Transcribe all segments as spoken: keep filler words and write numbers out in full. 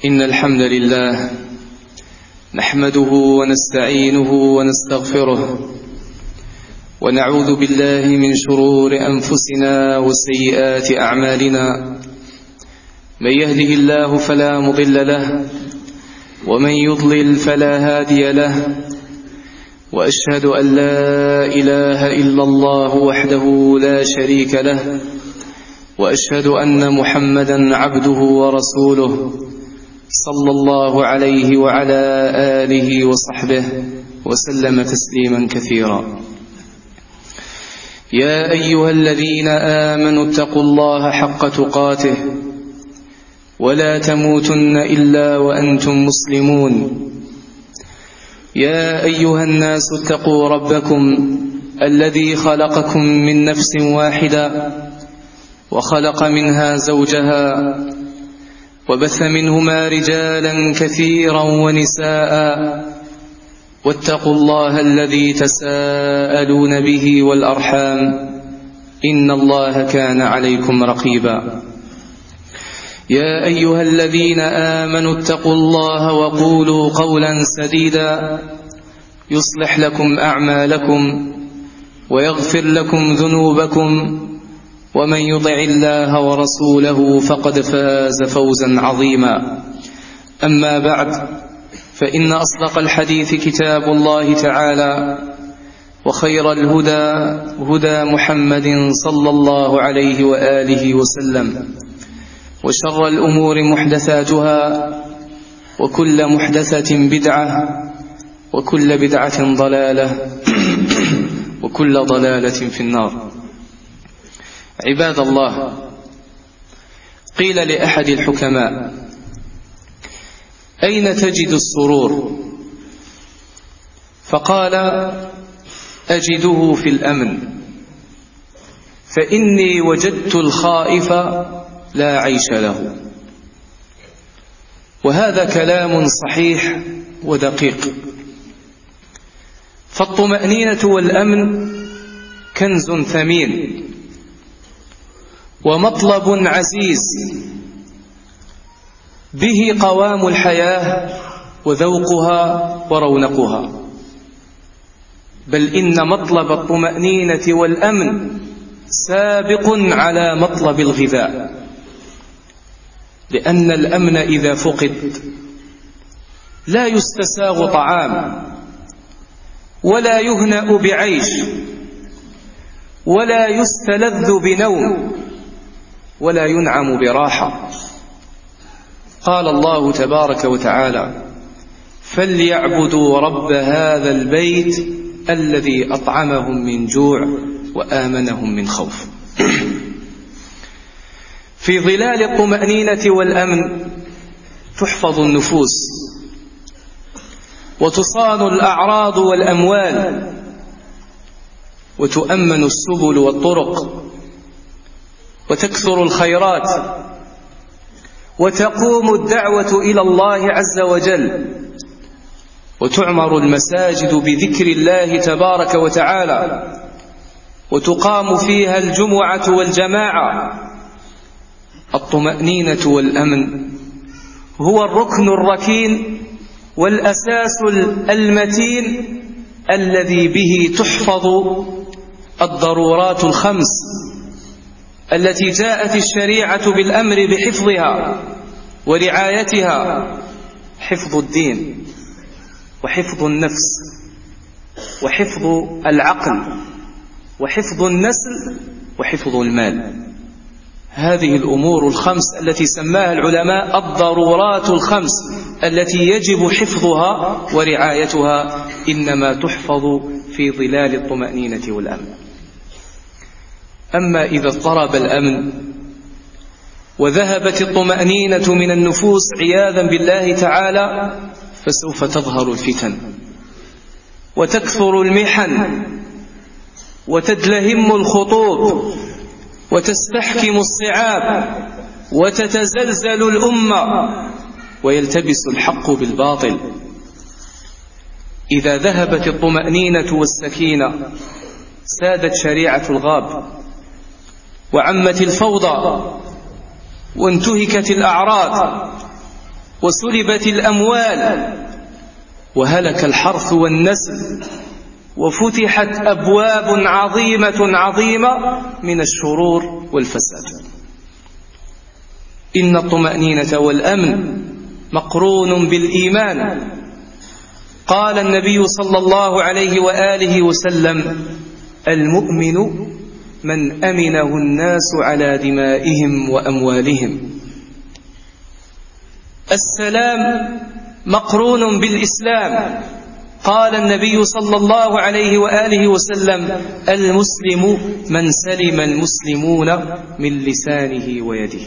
إن الحمد لله نحمده ونستعينه ونستغفره ونعوذ بالله من شرور أنفسنا وسيئات أعمالنا. من يهده الله فلا مضل له ومن يضلل فلا هادي له، وأشهد أن لا إله إلا الله وحده لا شريك له، وأشهد أن محمدا عبده ورسوله صلى الله عليه وعلى آله وصحبه وسلم تسليما كثيرا. يا أيها الذين آمنوا اتقوا الله حق تقاته ولا تموتن إلا وأنتم مسلمون. يا أيها الناس اتقوا ربكم الذي خلقكم من نفس واحدة وخلق منها زوجها وبث منهما رجالا كثيرا ونساء، واتقوا الله الذي تساءلون به والأرحام إن الله كان عليكم رقيبا. يا أيها الذين آمنوا اتقوا الله وقولوا قولا سديدا يصلح لكم أعمالكم ويغفر لكم ذنوبكم، ومن يطع الله ورسوله فقد فاز فوزا عظيما. أما بعد، فإن أصدق الحديث كتاب الله تعالى، وخير الهدى هدى محمد صلى الله عليه وآله وسلم، وشر الأمور محدثاتها، وكل محدثة بدعة، وكل بدعة ضلالة، وكل ضلالة في النار. عباد الله، قيل لأحد الحكماء: أين تجد السرور؟ فقال: أجده في الأمن، فإني وجدت الخائف لا عيش له. وهذا كلام صحيح ودقيق، فالطمأنينة والأمن كنز ثمين ومطلب عزيز، به قوام الحياة وذوقها ورونقها. بل إن مطلب الطمأنينة والأمن سابق على مطلب الغذاء، لأن الأمن إذا فقد لا يستساغ طعام، ولا يهنأ بعيش، ولا يستلذ بنوم، ولا ينعم براحة. قال الله تبارك وتعالى: فليعبدوا رب هذا البيت الذي أطعمهم من جوع وآمنهم من خوف. في ظلال الطمأنينة والأمن تحفظ النفوس، وتصان الأعراض والأموال، وتؤمن السبل والطرق، وتكثر الخيرات، وتقوم الدعوة إلى الله عز وجل، وتعمر المساجد بذكر الله تبارك وتعالى، وتقام فيها الجمعة والجماعة. الطمأنينة والأمن هو الركن الركين والأساس المتين الذي به تحفظ الضرورات الخمس التي جاءت الشريعة بالأمر بحفظها ورعايتها: حفظ الدين، وحفظ النفس، وحفظ العقل، وحفظ النسل، وحفظ المال. هذه الأمور الخمس التي سماها العلماء الضرورات الخمس التي يجب حفظها ورعايتها، إنما تحفظ في ظلال الطمأنينة والأمن. أما إذا اضطرب الأمن وذهبت الطمأنينة من النفوس عياذا بالله تعالى، فسوف تظهر الفتن، وتكثر المحن، وتدلهم الخطوط، وتستحكم الصعاب، وتتزلزل الأمة، ويلتبس الحق بالباطل. إذا ذهبت الطمأنينة والسكينة سادت شريعة الغاب، وعمت الفوضى، وانتهكت الأعراض، وسلبت الأموال وهلك الحرث والنسل وفتحت أبواب عظيمة عظيمة من الشرور والفساد. إن الطمأنينة والأمن مقرون بالإيمان. قال النبي صلى الله عليه وآله وسلم: المؤمن من أمنه الناس على دمائهم وأموالهم. السلام مقرون بالإسلام. قال النبي صلى الله عليه وآله وسلم: المسلم من سلم المسلمون من لسانه ويده.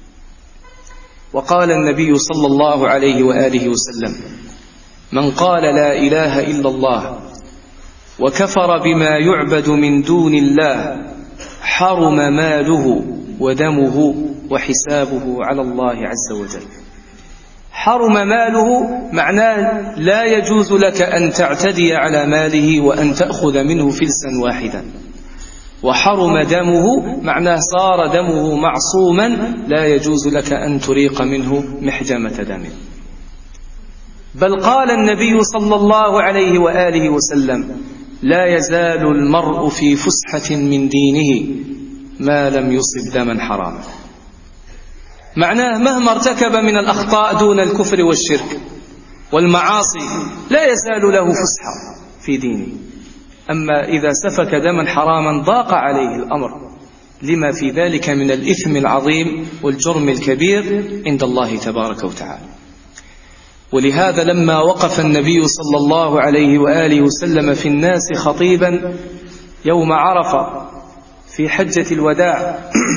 وقال النبي صلى الله عليه وآله وسلم: من قال لا إله إلا الله وكفر بما يعبد من دون الله حرم ماله ودمه وحسابه على الله عز وجل. حرم ماله معناه لا يجوز لك أن تعتدي على ماله وأن تأخذ منه فلسا واحدا. وحرم دمه معناه صار دمه معصوما لا يجوز لك أن تريق منه محجمة دم. بل قال النبي صلى الله عليه وآله وسلم: لا يزال المرء في فسحة من دينه ما لم يصب دما حراما. معناه مهما ارتكب من الأخطاء دون الكفر والشرك والمعاصي لا يزال له فسحة في دينه. أما إذا سفك دما حراما ضاق عليه الأمر لما في ذلك من الإثم العظيم والجرم الكبير عند الله تبارك وتعالى. ولهذا لما وقف النبي صلى الله عليه وآله وسلم في الناس خطيبا يوم عرفة في حجة الوداع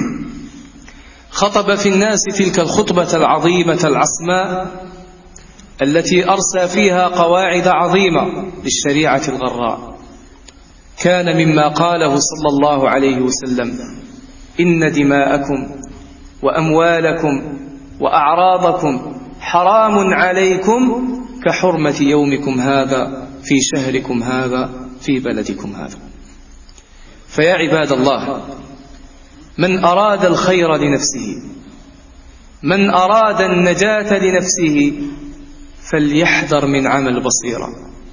خطب في الناس تلك الخطبة العظيمة العصماء التي أرسى فيها قواعد عظيمة للشريعة الغراء. كان مما قاله صلى الله عليه وسلم: إن دماءكم وأموالكم وأعراضكم حرام عليكم كحرمة يومكم هذا في شهركم هذا في بلدكم هذا. فيا عباد الله، من أراد الخير لنفسه، من أراد النجاة لنفسه، فليحذر من عمل بصيرة،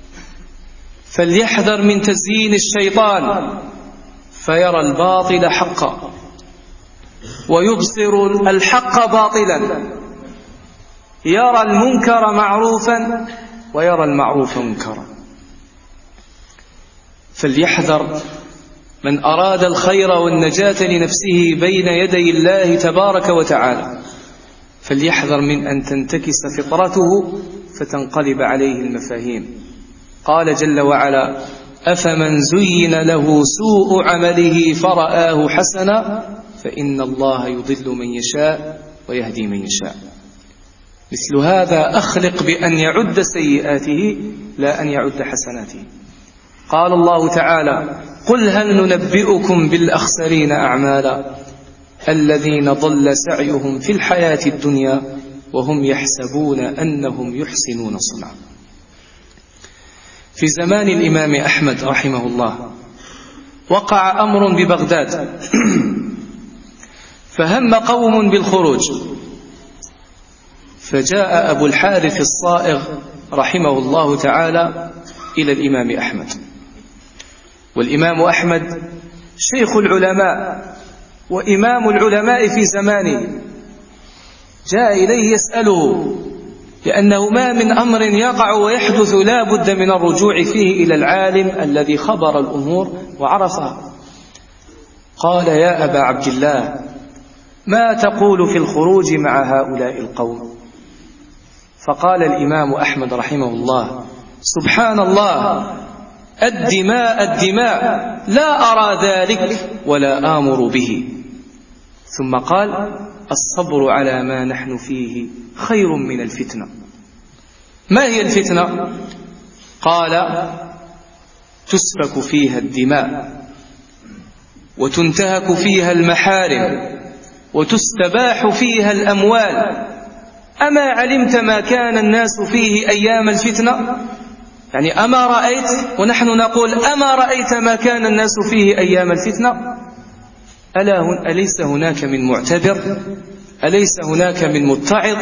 فليحذر من تزيين الشيطان فيرى الباطل حقا ويبصر الحق باطلا، يرى المنكر معروفا ويرى المعروف منكرا. فليحذر من أراد الخير والنجاة لنفسه بين يدي الله تبارك وتعالى، فليحذر من أن تنتكس فطرته فتنقلب عليه المفاهيم. قال جل وعلا: أفمن زين له سوء عمله فرآه حسنا فإن الله يضل من يشاء ويهدي من يشاء. مثل هذا أخلق بأن يعد سيئاته لا أن يعد حسناته. قال الله تعالى: قل هل ننبئكم بالأخسرين أعمالا الذين ضل سعيهم في الحياة الدنيا وهم يحسبون أنهم يحسنون صنعا. في زمان الإمام أحمد رحمه الله وقع أمر ببغداد فهم قوم بالخروج، فجاء أبو الحارث الصائغ رحمه الله تعالى إلى الإمام أحمد. والإمام أحمد شيخ العلماء وإمام العلماء في زمانه، جاء إليه يسأله لأنه ما من أمر يقع ويحدث لا بد من الرجوع فيه إلى العالم الذي خبر الأمور وعرفها. قال: يا أبا عبد الله، ما تقول في الخروج مع هؤلاء القوم؟ فقال الإمام أحمد رحمه الله: سبحان الله، الدماء الدماء، لا أرى ذلك ولا آمر به. ثم قال: الصبر على ما نحن فيه خير من الفتنة. ما هي الفتنة؟ قال: تسفك فيها الدماء وتنتهك فيها المحارم وتستباح فيها الأموال. أما علمت ما كان الناس فيه أيام الفتنة؟ يعني أما رأيت، ونحن نقول أما رأيت ما كان الناس فيه أيام الفتنة؟ ألا هن أليس هناك من معتبر؟ أليس هناك من متعظ؟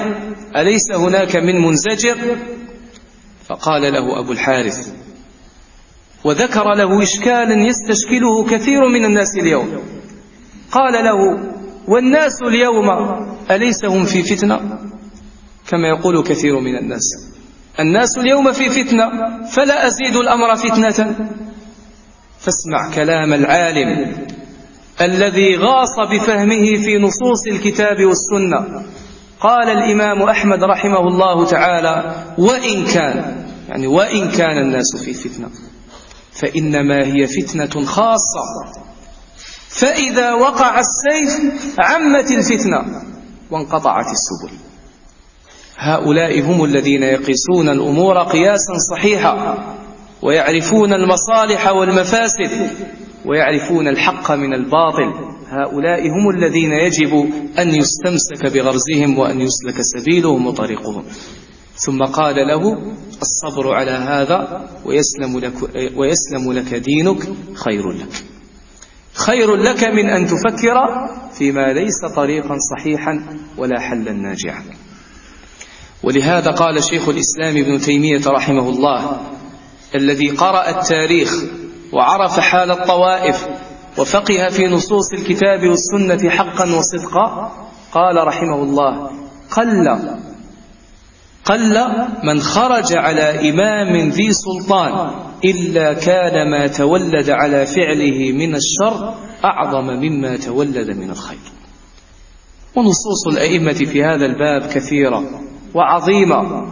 أليس هناك من منزجر؟ فقال له أبو الحارث، وذكر له إشكالا يستشكله كثير من الناس اليوم، قال له: والناس اليوم أليس هم في فتنة؟ كما يقول كثير من الناس، الناس اليوم في فتنة فلا أزيد الأمر فتنة. فاسمع كلام العالم الذي غاص بفهمه في نصوص الكتاب والسنة. قال الإمام أحمد رحمه الله تعالى: وإن كان يعني وإن كان الناس في فتنة فإنما هي فتنة خاصة، فإذا وقع السيف عمت الفتنة وانقطعت السبل. هؤلاء هم الذين يقيسون الأمور قياسا صحيحا، ويعرفون المصالح والمفاسد، ويعرفون الحق من الباطل. هؤلاء هم الذين يجب أن يستمسك بغرزهم وأن يسلك سبيلهم وطريقهم. ثم قال له: الصبر على هذا ويسلم لك, ويسلم لك دينك خير لك، خير لك من أن تفكر فيما ليس طريقا صحيحا ولا حلا ناجعا. ولهذا قال شيخ الإسلام ابن تيمية رحمه الله، الذي قرأ التاريخ وعرف حال الطوائف وفقه في نصوص الكتاب والسنة حقا وصدقا، قال رحمه الله: قل قل من خرج على إمام ذي سلطان إلا كان ما تولد على فعله من الشر أعظم مما تولد من الخير. ونصوص الأئمة في هذا الباب كثيرة وعظيمة،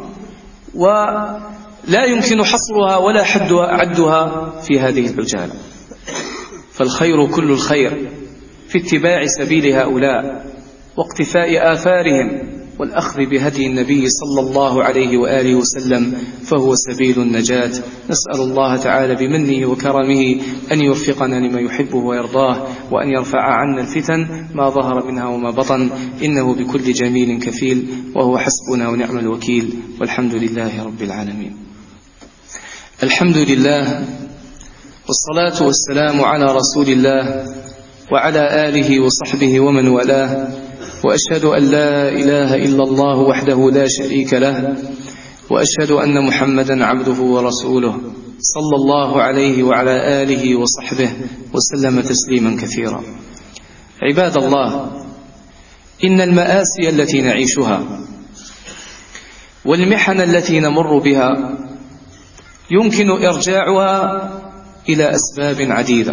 ولا يمكن حصرها ولا حدها عدها في هذه العجالة. فالخير كل الخير في اتباع سبيل هؤلاء واقتفاء آثارهم والأخذ بهدي النبي صلى الله عليه وآله وسلم، فهو سبيل النجاة. نسأل الله تعالى بمنه وكرمه أن يوفقنا لما يحبه ويرضاه، وأن يرفع عنا الفتن ما ظهر منها وما بطن، إنه بكل جميل كفيل، وهو حسبنا ونعم الوكيل، والحمد لله رب العالمين. الحمد لله، والصلاة والسلام على رسول الله وعلى آله وصحبه ومن والاه، وأشهد أن لا إله إلا الله وحده لا شريك له، وأشهد أن محمدا عبده ورسوله صلى الله عليه وعلى آله وصحبه وسلم تسليما كثيرا. عباد الله، إن المآسي التي نعيشها والمحن التي نمر بها يمكن إرجاعها إلى أسباب عديدة،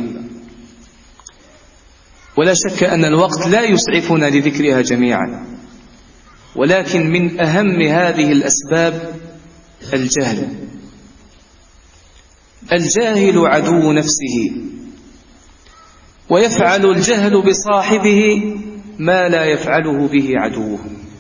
ولا شك أن الوقت لا يسعفنا لذكرها جميعا، ولكن من أهم هذه الأسباب الجهل. الجاهل عدو نفسه، ويفعل الجهل بصاحبه ما لا يفعله به عدوه.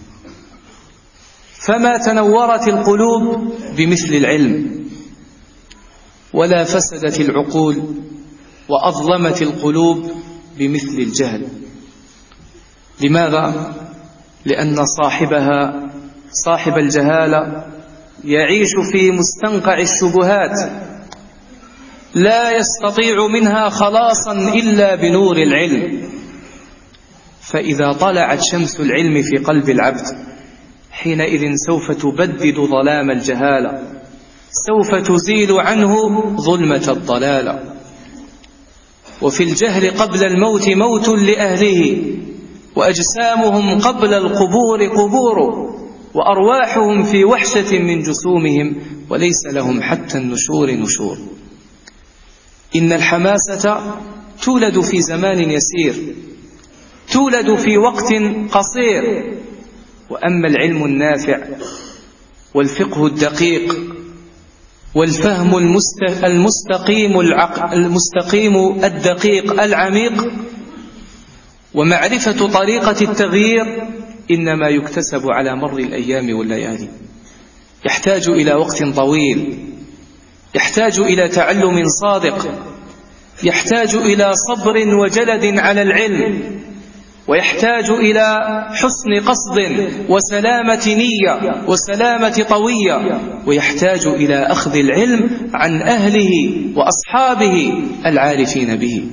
فما تنورت القلوب بمثل العلم، ولا فسدت العقول وأظلمت القلوب بمثل الجهل. لماذا؟ لأن صاحبها صاحب الجهالة يعيش في مستنقع الشبهات، لا يستطيع منها خلاصا إلا بنور العلم. فإذا طلعت شمس العلم في قلب العبد، حينئذ سوف تبدد ظلام الجهالة، سوف تزيل عنه ظلمة الضلالة. وفي الجهل قبل الموت موت لأهله، وأجسامهم قبل القبور قبور، وأرواحهم في وحشة من جسومهم، وليس لهم حتى النشور نشور. إن الحماسة تولد في زمان يسير، تولد في وقت قصير، وأما العلم النافع والفقه الدقيق والفهم المستقيم المستقيم الدقيق العميق ومعرفة طريقة التغيير إنما يكتسب على مر الأيام والليالي. يحتاج إلى وقت طويل، يحتاج إلى تعلم صادق، يحتاج إلى صبر وجلد على العلم، ويحتاج إلى حسن قصد وسلامة نية وسلامة طوية، ويحتاج إلى أخذ العلم عن أهله وأصحابه العارفين به.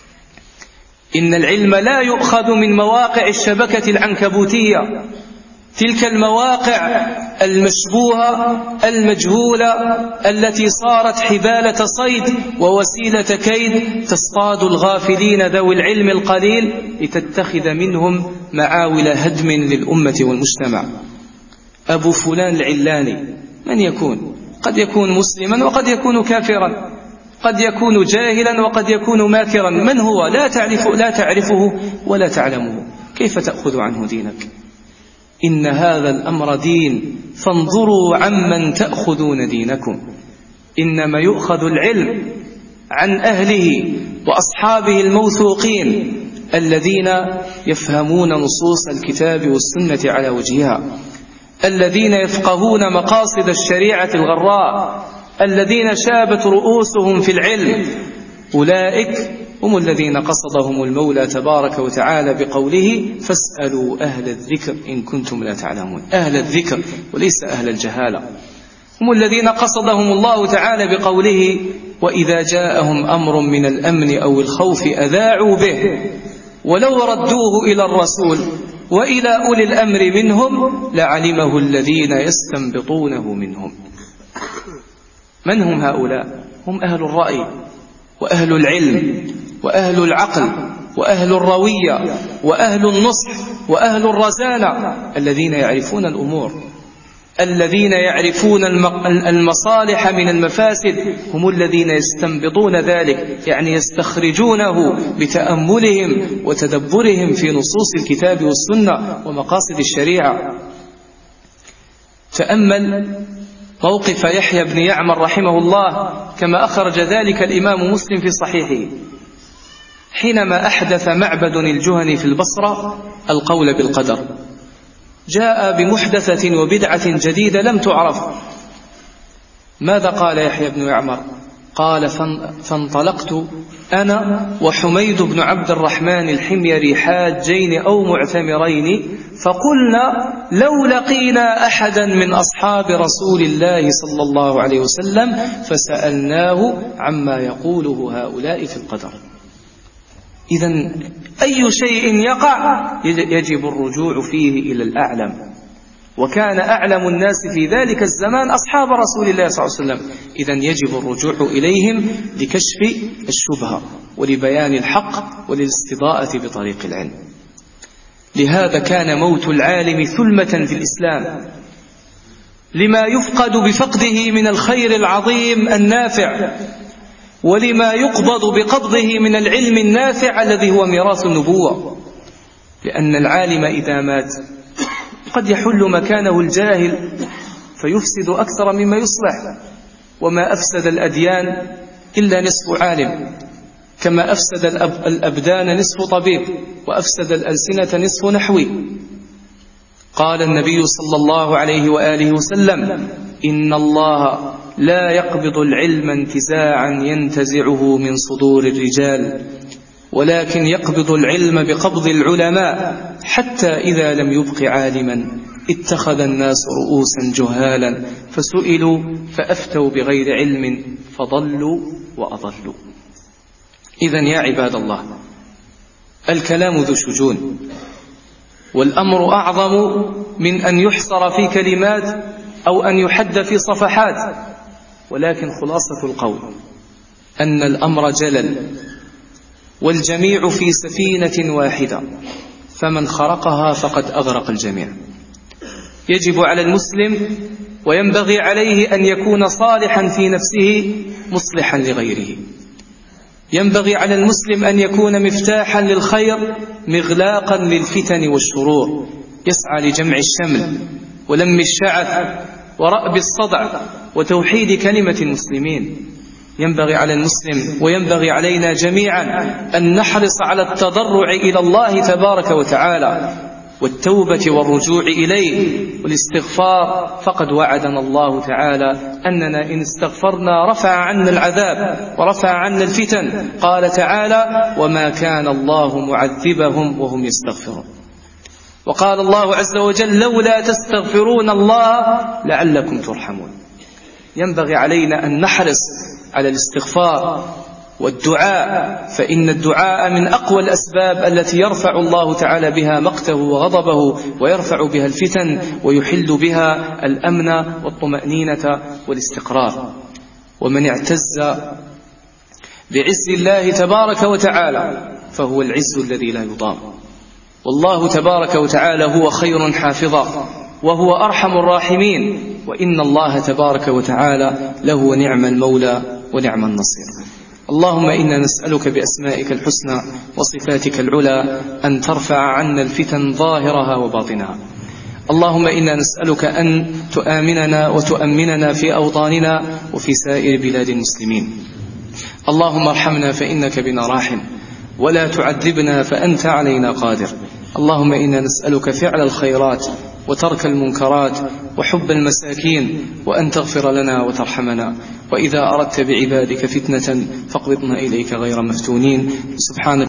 إن العلم لا يؤخذ من مواقع الشبكة العنكبوتية، تلك المواقع المشبوهة المجهولة التي صارت حبالة صيد ووسيلة كيد تصطاد الغافلين ذوي العلم القليل لتتخذ منهم معاول هدم للأمة والمجتمع. أبو فلان العلاني من يكون؟ قد يكون مسلما وقد يكون كافرا، قد يكون جاهلا وقد يكون ماكرا. من هو؟ لا تعرف لا تعرفه ولا تعلمه، كيف تأخذ عنه دينك؟ إن هذا الأمر دين، فانظروا عمن تأخذون دينكم. إنما يؤخذ العلم عن أهله وأصحابه الموثوقين الذين يفهمون نصوص الكتاب والسنة على وجهها، الذين يفقهون مقاصد الشريعة الغراء، الذين شابت رؤوسهم في العلم. أولئك هم الذين قصدهم المولى تبارك وتعالى بقوله فاسألوا أهل الذكر إن كنتم لا تعلمون. أهل الذكر وليس أهل الجهالة، هم الذين قصدهم الله تعالى بقوله وإذا جاءهم أمر من الأمن أو الخوف أذاعوا به ولو ردوه إلى الرسول وإلى أولي الأمر منهم لعلمه الذين يستنبطونه منهم. من هم هؤلاء؟ هم أهل الرأي وأهل العلم وأهل العقل وأهل الروية وأهل النصح وأهل الرزانة، الذين يعرفون الأمور، الذين يعرفون المصالح من المفاسد، هم الذين يستنبطون ذلك، يعني يستخرجونه بتأملهم وتدبرهم في نصوص الكتاب والسنة ومقاصد الشريعة. تأمل موقف يحيى بن يعمر رحمه الله كما أخرج ذلك الإمام مسلم في صحيحه، حينما أحدث معبد الجهني في البصرة القول بالقدر، جاء بمحدثة وبدعة جديدة لم تعرف. ماذا قال يحيى بن يعمر؟ قال فانطلقت أنا وحميد بن عبد الرحمن الحميري حاجين أو معتمرين فقلنا لو لقينا أحدا من أصحاب رسول الله صلى الله عليه وسلم فسألناه عما يقوله هؤلاء في القدر. إذن أي شيء يقع يجب الرجوع فيه إلى الأعلم، وكان أعلم الناس في ذلك الزمان أصحاب رسول الله صلى الله عليه وسلم. إذن يجب الرجوع إليهم لكشف الشبهة ولبيان الحق وللاستضاءة بطريق العلم. لهذا كان موت العالم ثلمة في الإسلام، لما يفقد بفقده من الخير العظيم النافع، ولما يقبض بقبضه من العلم النافع الذي هو ميراث النبوة. لأن العالم إذا مات قد يحل مكانه الجاهل فيفسد أكثر مما يصلح، وما أفسد الأديان إلا نصف عالم، كما أفسد الأب الأبدان نصف طبيب، وأفسد الألسنة نصف نحوي. قال النبي صلى الله عليه وآله وسلم إن الله لا يقبض العلم انتزاعا ينتزعه من صدور الرجال، ولكن يقبض العلم بقبض العلماء، حتى إذا لم يبق عالما اتخذ الناس رؤوسا جهالا فسئلوا فأفتوا بغير علم فضلوا وأضلوا. إذن يا عباد الله، الكلام ذو شجون، والأمر أعظم من أن يحصر في كلمات أو أن يحد في صفحات، ولكن خلاصة القول أن الأمر جلل، والجميع في سفينة واحدة، فمن خرقها فقد أغرق الجميع. يجب على المسلم وينبغي عليه أن يكون صالحا في نفسه مصلحا لغيره. ينبغي على المسلم أن يكون مفتاحا للخير مغلاقا للفتن والشرور، يسعى لجمع الشمل ولم الشعث ورأب الصدع وتوحيد كلمة المسلمين. ينبغي على المسلم وينبغي علينا جميعا أن نحرص على التضرع إلى الله تبارك وتعالى والتوبة والرجوع إليه والاستغفار، فقد وعدنا الله تعالى أننا إن استغفرنا رفع عنا العذاب ورفع عنا الفتن. قال تعالى وما كان الله معذبهم وهم يستغفرون. وقال الله عز وجل لولا تستغفرون الله لعلكم ترحمون. ينبغي علينا أن نحرص على الاستغفار والدعاء، فإن الدعاء من أقوى الأسباب التي يرفع الله تعالى بها مقته وغضبه، ويرفع بها الفتن، ويحل بها الأمن والطمأنينة والاستقرار. ومن اعتز بعز الله تبارك وتعالى فهو العز الذي لا يضام. والله تبارك وتعالى هو خير حافظا وهو أرحم الراحمين، وإن الله تبارك وتعالى له نعم المولى ونعم النصير. اللهم إنا نسألك بأسمائك الحسنى وصفاتك العلى أن ترفع عنا الفتن ظاهرها وباطنها. اللهم إنا نسألك أن تؤمننا وتؤمننا في أوطاننا وفي سائر بلاد المسلمين. اللهم ارحمنا فإنك بنا راحم، ولا تعذبنا فأنت علينا قادر. اللهم إنا نسألك فعل الخيرات وترك المنكرات وحب المساكين، وأن تغفر لنا وترحمنا. وإذا أردت بعبادك فتنة فاقبضنا إليك غير مفتونين. سبحانك